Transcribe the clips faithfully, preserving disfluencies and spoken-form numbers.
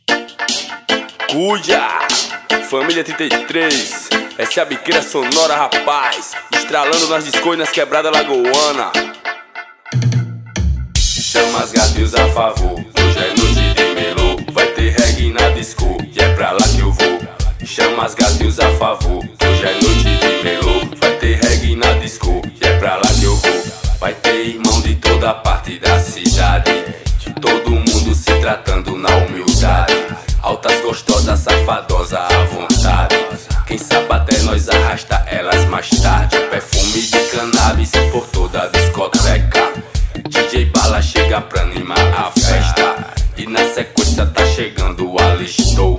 Cuia, família trinta e três, essa é a biqueira sonora, rapaz. Estralando nas discos e nas quebradas lagoana. Chama as gatas a favor, hoje é noite de melô. Vai ter reggae na disco, e é pra lá que eu vou. Chama as gatas a favor, hoje é noite de melô. Vai ter reggae na disco, e é pra lá que eu vou. Vai ter irmão de toda parte da cidade, todo mundo se tratando na humildade. Altas, gostosas, safadosas à vontade. Quem sabe até nós arrasta elas mais tarde. Perfume de cannabis por toda a discoteca. D J Bala chega pra animar a festa. E na sequência tá chegando o Alistou,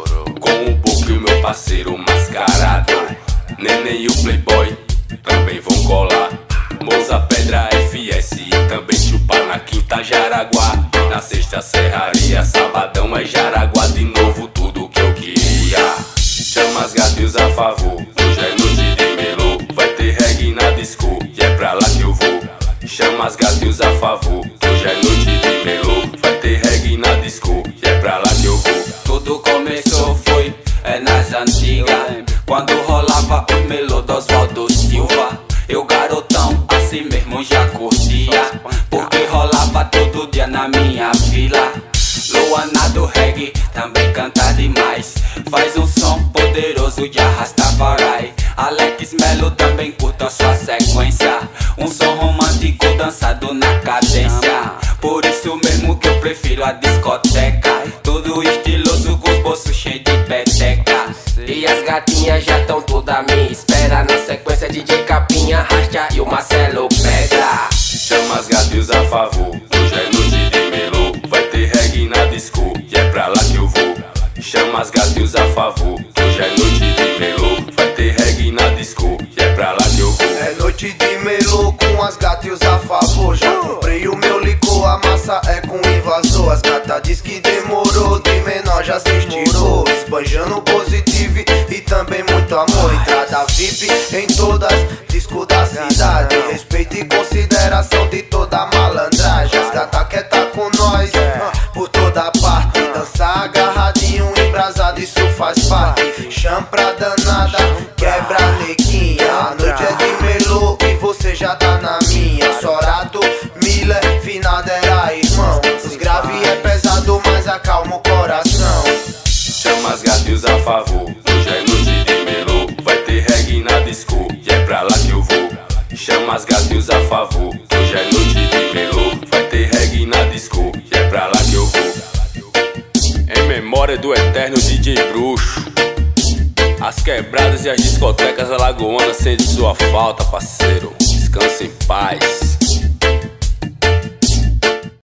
com o Boco e o meu parceiro mascarado. Neném e o Playboy também vão colar. Moza, Pedra, F S e também Chupa na Quinta Jaraguá. Na sexta Serraria, sabadão é Jaraguá de novo, tudo que eu queria. Chama as gatas a favor, hoje é noite de melô. Vai ter reggae na disco, e é pra lá que eu vou. Chama as gatas a favor, hoje é noite de melô. Vai ter reggae na disco, e é pra lá que eu vou. Tudo começou foi, é nas antigas, quando rolava o melô do Oswaldo Silva. Eu garotão, assim mesmo já curtia, porque rolava todo dia na minha vila. Luana do reggae também canta demais, faz um som poderoso de Rastafari. Alex Melo também curta sua sequência, um som romântico dançado na cadência. Por isso mesmo que eu prefiro a discoteca, tudo estiloso com os bolsos cheios de peteca. E as gatinhas já tão toda à minha espera, na sequência D J Capinha, Rasta e o Marcelo Pedra. Chama as gatas a favor, hoje é noite de melô. Vai ter reggae na disco, e é pra lá que eu vou. Chama as gatas a favor, hoje é noite de melô. Vai ter reggae na disco, e é pra lá que eu vou. É noite de melô com as gatas a favor. Já comprei o meu licor, a massa é com invasor. As gatas diz que demorou, de menor já se estirou. Esbanjando positivo e também muito amor. Entrada V I P em todas discos da cidade. Respeito e consideração de toda a malandragem. As gatas quer tá com nós por toda parte. Dançar agarradinho, embrasado, isso faz parte. Chama pra danada, quebra neguinha. A noite é de melô e você já tá na minha. Sorato, Miller, finada era irmão. Os grave é pesado, mas acalma o coração. Chama as gatas a favor, hoje é noite de melô. Vai ter reggae na disco, e é pra lá que eu vou. Chama as gatas a favor, hoje é noite de melô. Vai ter reggae na disco, e é pra lá que eu vou. Em memória do eterno D J Bruxo, as quebradas e as discotecas alagoanas sentem sua falta, parceiro. Descanse em paz.